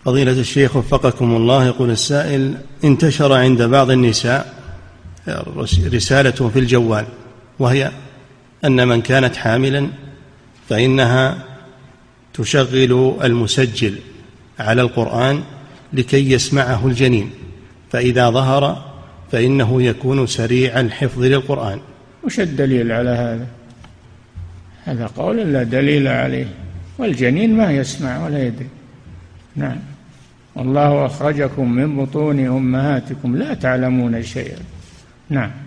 فضيلة الشيخ وفقكم الله، يقول السائل: انتشر عند بعض النساء رسالة في الجوال، وهي أن من كانت حاملا فإنها تشغل المسجل على القرآن لكي يسمعه الجنين، فإذا ظهر فإنه يكون سريع الحفظ للقرآن. وش الدليل على هذا؟ هذا قول لا دليل عليه، والجنين ما يسمع ولا يدري. نعم. والله أخرجكم من بطون أمهاتكم لا تعلمون شيئا. نعم.